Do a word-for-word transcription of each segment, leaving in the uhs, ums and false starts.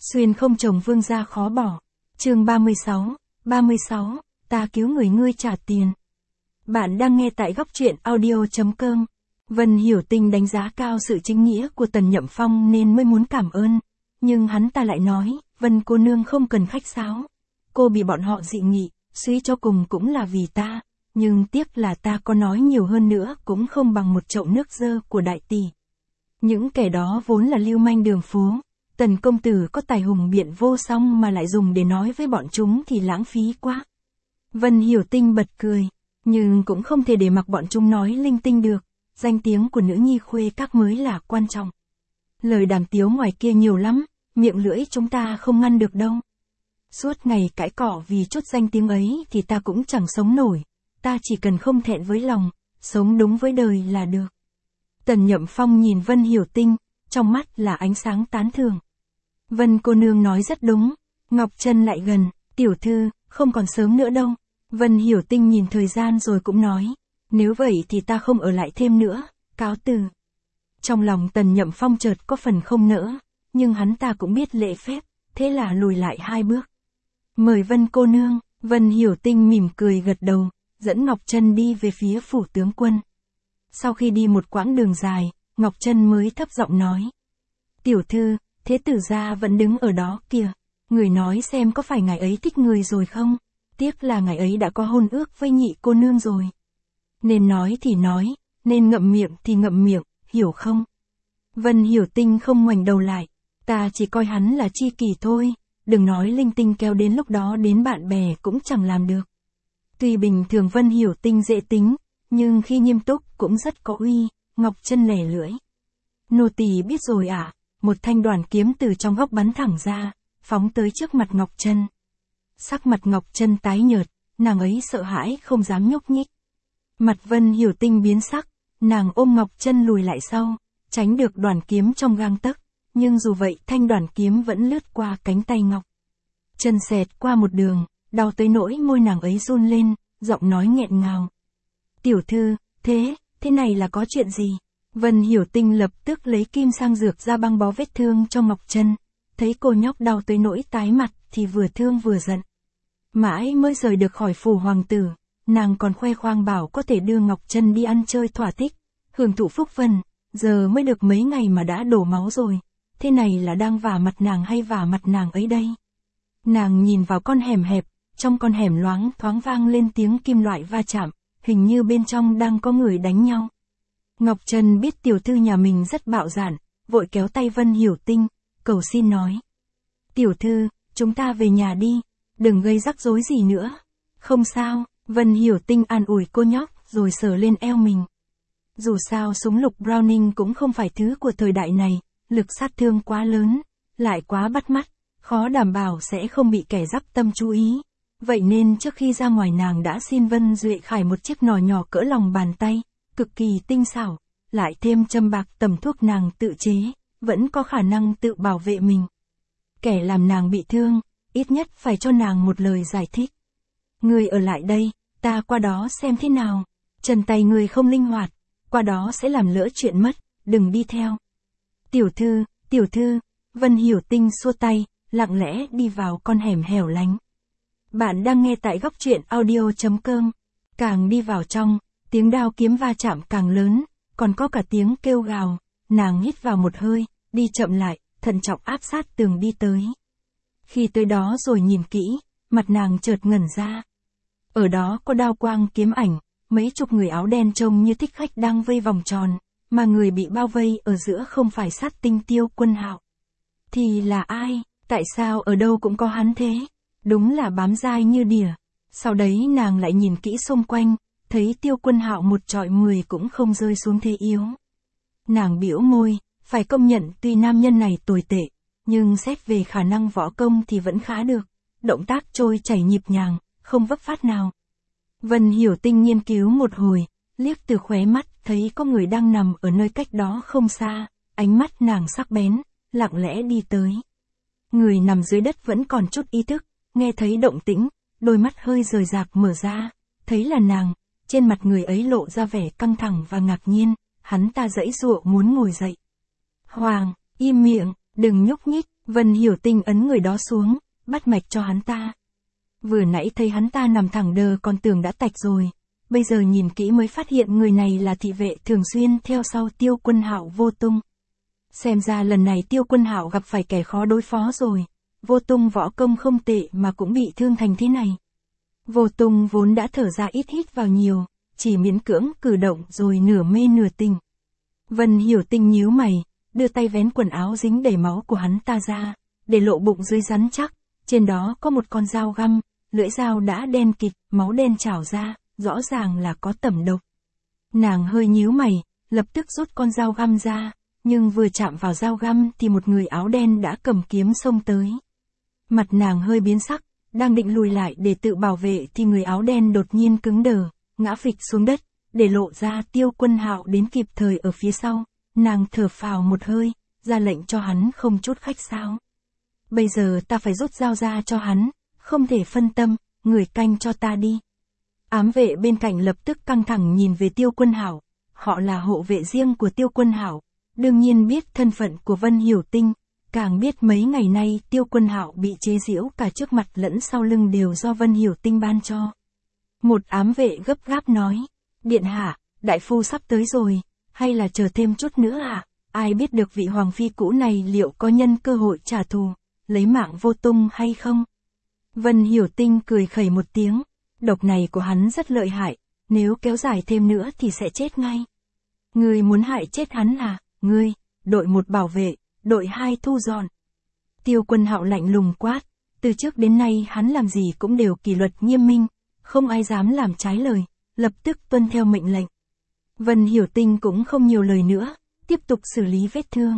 Xuyên không chồng vương gia khó bỏ. Chương ba mươi sáu, ba mươi sáu, ta cứu người ngươi trả tiền. Bạn đang nghe tại góc truyện audio chấm com. Vân Hiểu Tinh đánh giá cao sự chính nghĩa của Tần Nhậm Phong nên mới muốn cảm ơn. Nhưng hắn ta lại nói, Vân cô nương không cần khách sáo. Cô bị bọn họ dị nghị, suy cho cùng cũng là vì ta. Nhưng tiếc là ta có nói nhiều hơn nữa cũng không bằng một chậu nước dơ của đại tỷ. Những kẻ đó vốn là lưu manh đường phố. Tần công tử có tài hùng biện vô song mà lại dùng để nói với bọn chúng thì lãng phí quá. Vân Hiểu Tinh bật cười, nhưng cũng không thể để mặc bọn chúng nói linh tinh được, danh tiếng của nữ nhi khuê các mới là quan trọng. Lời đàm tiếu ngoài kia nhiều lắm, miệng lưỡi chúng ta không ngăn được đâu. Suốt ngày cãi cọ vì chút danh tiếng ấy thì ta cũng chẳng sống nổi, ta chỉ cần không thẹn với lòng, sống đúng với đời là được. Tần Nhậm Phong nhìn Vân Hiểu Tinh, trong mắt là ánh sáng tán thưởng. Vân cô nương nói rất đúng. Ngọc Trân lại gần, tiểu thư, không còn sớm nữa đâu. Vân Hiểu Tinh nhìn thời gian rồi cũng nói, nếu vậy thì ta không ở lại thêm nữa, cáo từ. Trong lòng Tần Nhậm Phong chợt có phần không nỡ, nhưng hắn ta cũng biết lễ phép, thế là lùi lại hai bước. Mời Vân cô nương. Vân Hiểu Tinh mỉm cười gật đầu, dẫn Ngọc Trân đi về phía phủ tướng quân. Sau khi đi một quãng đường dài, Ngọc Trân mới thấp giọng nói, tiểu thư, thế tử gia vẫn đứng ở đó kìa, người nói xem có phải ngài ấy thích người rồi không? Tiếc là ngài ấy đã có hôn ước với nhị cô nương rồi. Nên nói thì nói, nên ngậm miệng thì ngậm miệng, hiểu không? Vân Hiểu Tinh không ngoảnh đầu lại, ta chỉ coi hắn là tri kỷ thôi, đừng nói linh tinh kéo đến lúc đó đến bạn bè cũng chẳng làm được. Tuy bình thường Vân Hiểu Tinh dễ tính, nhưng khi nghiêm túc cũng rất có uy. Ngọc Trân lẻ lưỡi. Nô tỳ biết rồi ạ. À? Một thanh đoàn kiếm từ trong góc bắn thẳng ra, phóng tới trước mặt Ngọc Trân. Sắc mặt Ngọc Trân tái nhợt, nàng ấy sợ hãi không dám nhúc nhích. Mặt Vân Hiểu Tinh biến sắc, nàng ôm Ngọc Trân lùi lại sau, tránh được đoàn kiếm trong gang tấc, nhưng dù vậy thanh đoàn kiếm vẫn lướt qua cánh tay Ngọc Trân xẹt qua một đường, đau tới nỗi môi nàng ấy run lên, giọng nói nghẹn ngào. Tiểu thư, thế, thế này là có chuyện gì? Vân Hiểu Tinh lập tức lấy kim sang dược ra băng bó vết thương cho Ngọc Trân, thấy cô nhóc đau tới nỗi tái mặt thì vừa thương vừa giận. Mãi mới rời được khỏi phủ hoàng tử, nàng còn khoe khoang bảo có thể đưa Ngọc Trân đi ăn chơi thỏa thích, hưởng thụ phúc vân, giờ mới được mấy ngày mà đã đổ máu rồi, thế này là đang vả mặt nàng hay vả mặt nàng ấy đây? Nàng nhìn vào con hẻm hẹp, trong con hẻm loáng thoáng vang lên tiếng kim loại va chạm, hình như bên trong đang có người đánh nhau. Ngọc Trân biết tiểu thư nhà mình rất bạo dạn, vội kéo tay Vân Hiểu Tinh, cầu xin nói. Tiểu thư, chúng ta về nhà đi, đừng gây rắc rối gì nữa. Không sao, Vân Hiểu Tinh an ủi cô nhóc, rồi sờ lên eo mình. Dù sao súng lục Browning cũng không phải thứ của thời đại này, lực sát thương quá lớn, lại quá bắt mắt, khó đảm bảo sẽ không bị kẻ giáp tâm chú ý. Vậy nên trước khi ra ngoài nàng đã xin Vân Duệ Khải một chiếc nỏ nhỏ cỡ lòng bàn tay, cực kỳ tinh xảo, lại thêm châm bạc tầm thuốc nàng tự chế, vẫn có khả năng tự bảo vệ mình. Kẻ làm nàng bị thương, ít nhất phải cho nàng một lời giải thích. Ngươi ở lại đây, ta qua đó xem thế nào. Chân tay ngươi không linh hoạt, qua đó sẽ làm lỡ chuyện mất, đừng đi theo. Tiểu thư, tiểu thư, Vân Hiểu Tinh xua tay, lặng lẽ đi vào con hẻm hẻo lánh. Bạn đang nghe tại góc truyện audio chấm com. Càng đi vào trong, tiếng đao kiếm va chạm càng lớn, còn có cả tiếng kêu gào, nàng hít vào một hơi, đi chậm lại, thận trọng áp sát tường đi tới. Khi tới đó rồi nhìn kỹ, mặt nàng chợt ngẩn ra. Ở đó có đao quang kiếm ảnh, mấy chục người áo đen trông như thích khách đang vây vòng tròn, mà người bị bao vây ở giữa không phải Sát Tinh Tiêu Quân Hạo. Thì là ai, tại sao ở đâu cũng có hắn thế? Đúng là bám dai như đỉa. Sau đấy nàng lại nhìn kỹ xung quanh, thấy Tiêu Quân Hạo một trọi mười cũng không rơi xuống thế yếu. Nàng bĩu môi, phải công nhận tuy nam nhân này tồi tệ, nhưng xét về khả năng võ công thì vẫn khá được, động tác trôi chảy nhịp nhàng, không vấp phát nào. Vân Hiểu Tinh nghiên cứu một hồi, liếc từ khóe mắt thấy có người đang nằm ở nơi cách đó không xa, ánh mắt nàng sắc bén, lặng lẽ đi tới. Người nằm dưới đất vẫn còn chút ý thức, nghe thấy động tĩnh, đôi mắt hơi rời rạc mở ra, thấy là nàng, trên mặt người ấy lộ ra vẻ căng thẳng và ngạc nhiên, hắn ta giãy giụa muốn ngồi dậy. Hoàng, im miệng, đừng nhúc nhích, Vân Hiểu Tinh ấn người đó xuống, bắt mạch cho hắn ta. Vừa nãy thấy hắn ta nằm thẳng đờ còn tưởng đã tạch rồi, bây giờ nhìn kỹ mới phát hiện người này là thị vệ thường xuyên theo sau Tiêu Quân Hạo Vô Tung. Xem ra lần này Tiêu Quân Hạo gặp phải kẻ khó đối phó rồi, Vô Tung võ công không tệ mà cũng bị thương thành thế này. Vô Tung vốn đã thở ra ít hít vào nhiều, chỉ miễn cưỡng cử động rồi nửa mê nửa tỉnh. Vân Hiểu Tinh nhíu mày, đưa tay vén quần áo dính đầy máu của hắn ta ra, để lộ bụng dưới rắn chắc, trên đó có một con dao găm, lưỡi dao đã đen kịt, máu đen trào ra, rõ ràng là có tẩm độc. Nàng hơi nhíu mày, lập tức rút con dao găm ra, nhưng vừa chạm vào dao găm thì một người áo đen đã cầm kiếm xông tới. Mặt nàng hơi biến sắc, đang định lùi lại để tự bảo vệ thì người áo đen đột nhiên cứng đờ, ngã phịch xuống đất, để lộ ra Tiêu Quân Hạo đến kịp thời ở phía sau. Nàng thở phào một hơi, ra lệnh cho hắn không chút khách sáo. Bây giờ ta phải rút dao ra cho hắn, không thể phân tâm, người canh cho ta đi. Ám vệ bên cạnh lập tức căng thẳng nhìn về Tiêu Quân Hạo, họ là hộ vệ riêng của Tiêu Quân Hạo, đương nhiên biết thân phận của Vân Hiểu Tinh, càng biết mấy ngày nay Tiêu Quân Hạo bị chế giễu cả trước mặt lẫn sau lưng đều do Vân Hiểu Tinh ban cho. Một ám vệ gấp gáp nói, điện hạ, đại phu sắp tới rồi, hay là chờ thêm chút nữa à? Ai biết được vị hoàng phi cũ này liệu có nhân cơ hội trả thù, lấy mạng Vô Tung hay không? Vân Hiểu Tinh cười khẩy một tiếng, độc này của hắn rất lợi hại, nếu kéo dài thêm nữa thì sẽ chết ngay. Ngươi muốn hại chết hắn à? Ngươi, đội một bảo vệ, đội hai thu dọn. Tiêu Quân Hạo lạnh lùng quát, từ trước đến nay hắn làm gì cũng đều kỷ luật nghiêm minh, không ai dám làm trái lời, lập tức tuân theo mệnh lệnh. Vân Hiểu Tinh cũng không nhiều lời nữa, tiếp tục xử lý vết thương.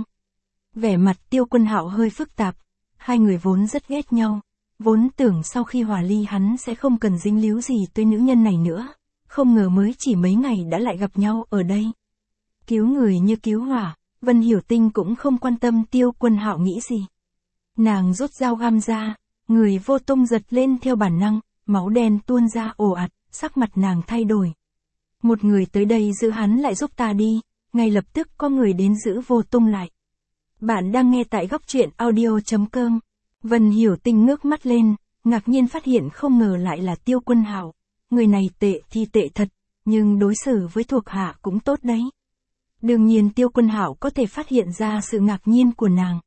Vẻ mặt Tiêu Quân Hạo hơi phức tạp, hai người vốn rất ghét nhau, vốn tưởng sau khi hòa ly hắn sẽ không cần dính líu gì tới nữ nhân này nữa, không ngờ mới chỉ mấy ngày đã lại gặp nhau ở đây. Cứu người như cứu hỏa, Vân Hiểu Tinh cũng không quan tâm Tiêu Quân Hạo nghĩ gì. Nàng rút dao găm ra, người Vô Tung giật lên theo bản năng, máu đen tuôn ra ồ ạt, sắc mặt nàng thay đổi. Một người tới đây giữ hắn lại giúp ta đi, ngay lập tức có người đến giữ Vô Tung lại. Bạn đang nghe tại góc truyện audio chấm com. Vân Hiểu Tinh ngước mắt lên, ngạc nhiên phát hiện không ngờ lại là Tiêu Quân Hạo. Người này tệ thì tệ thật, nhưng đối xử với thuộc hạ cũng tốt đấy. Đương nhiên Tiêu Quân Hạo có thể phát hiện ra sự ngạc nhiên của nàng.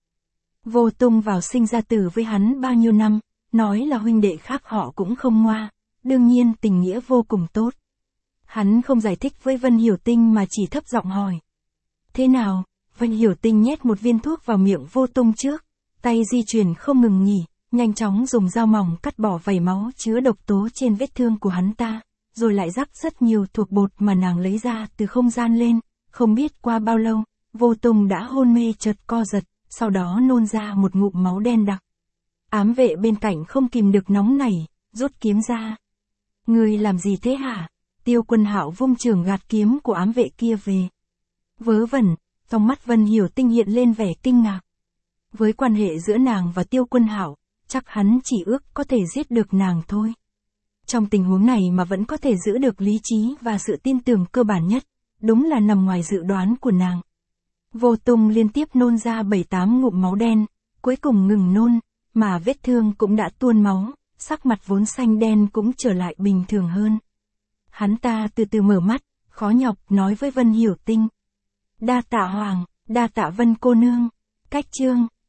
Vô Tung vào sinh ra tử với hắn bao nhiêu năm, nói là huynh đệ khác họ cũng không ngoa, đương nhiên tình nghĩa vô cùng tốt. Hắn không giải thích với Vân Hiểu Tinh mà chỉ thấp giọng hỏi. Thế nào? Vân Hiểu Tinh nhét một viên thuốc vào miệng Vô Tung trước, tay di chuyển không ngừng nghỉ, nhanh chóng dùng dao mỏng cắt bỏ vảy máu chứa độc tố trên vết thương của hắn ta, rồi lại rắc rất nhiều thuộc bột mà nàng lấy ra từ không gian lên, không biết qua bao lâu, Vô Tung đã hôn mê chợt co giật, sau đó nôn ra một ngụm máu đen đặc. Ám vệ bên cạnh không kìm được nóng nảy, rút kiếm ra. Ngươi làm gì thế hả? Tiêu Quân Hạo vung trường gạt kiếm của ám vệ kia về. Vớ vẩn, trong mắt Vân Hiểu Tinh hiện lên vẻ kinh ngạc. Với quan hệ giữa nàng và Tiêu Quân Hạo, chắc hắn chỉ ước có thể giết được nàng thôi. Trong tình huống này mà vẫn có thể giữ được lý trí và sự tin tưởng cơ bản nhất, đúng là nằm ngoài dự đoán của nàng. Vô Tung liên tiếp nôn ra bảy tám ngụm máu đen, cuối cùng ngừng nôn, mà vết thương cũng đã tuôn máu, sắc mặt vốn xanh đen cũng trở lại bình thường hơn. Hắn ta từ từ mở mắt, khó nhọc nói với Vân Hiểu Tinh. Đa tạ Hoàng, đa tạ Vân cô nương. Cách chương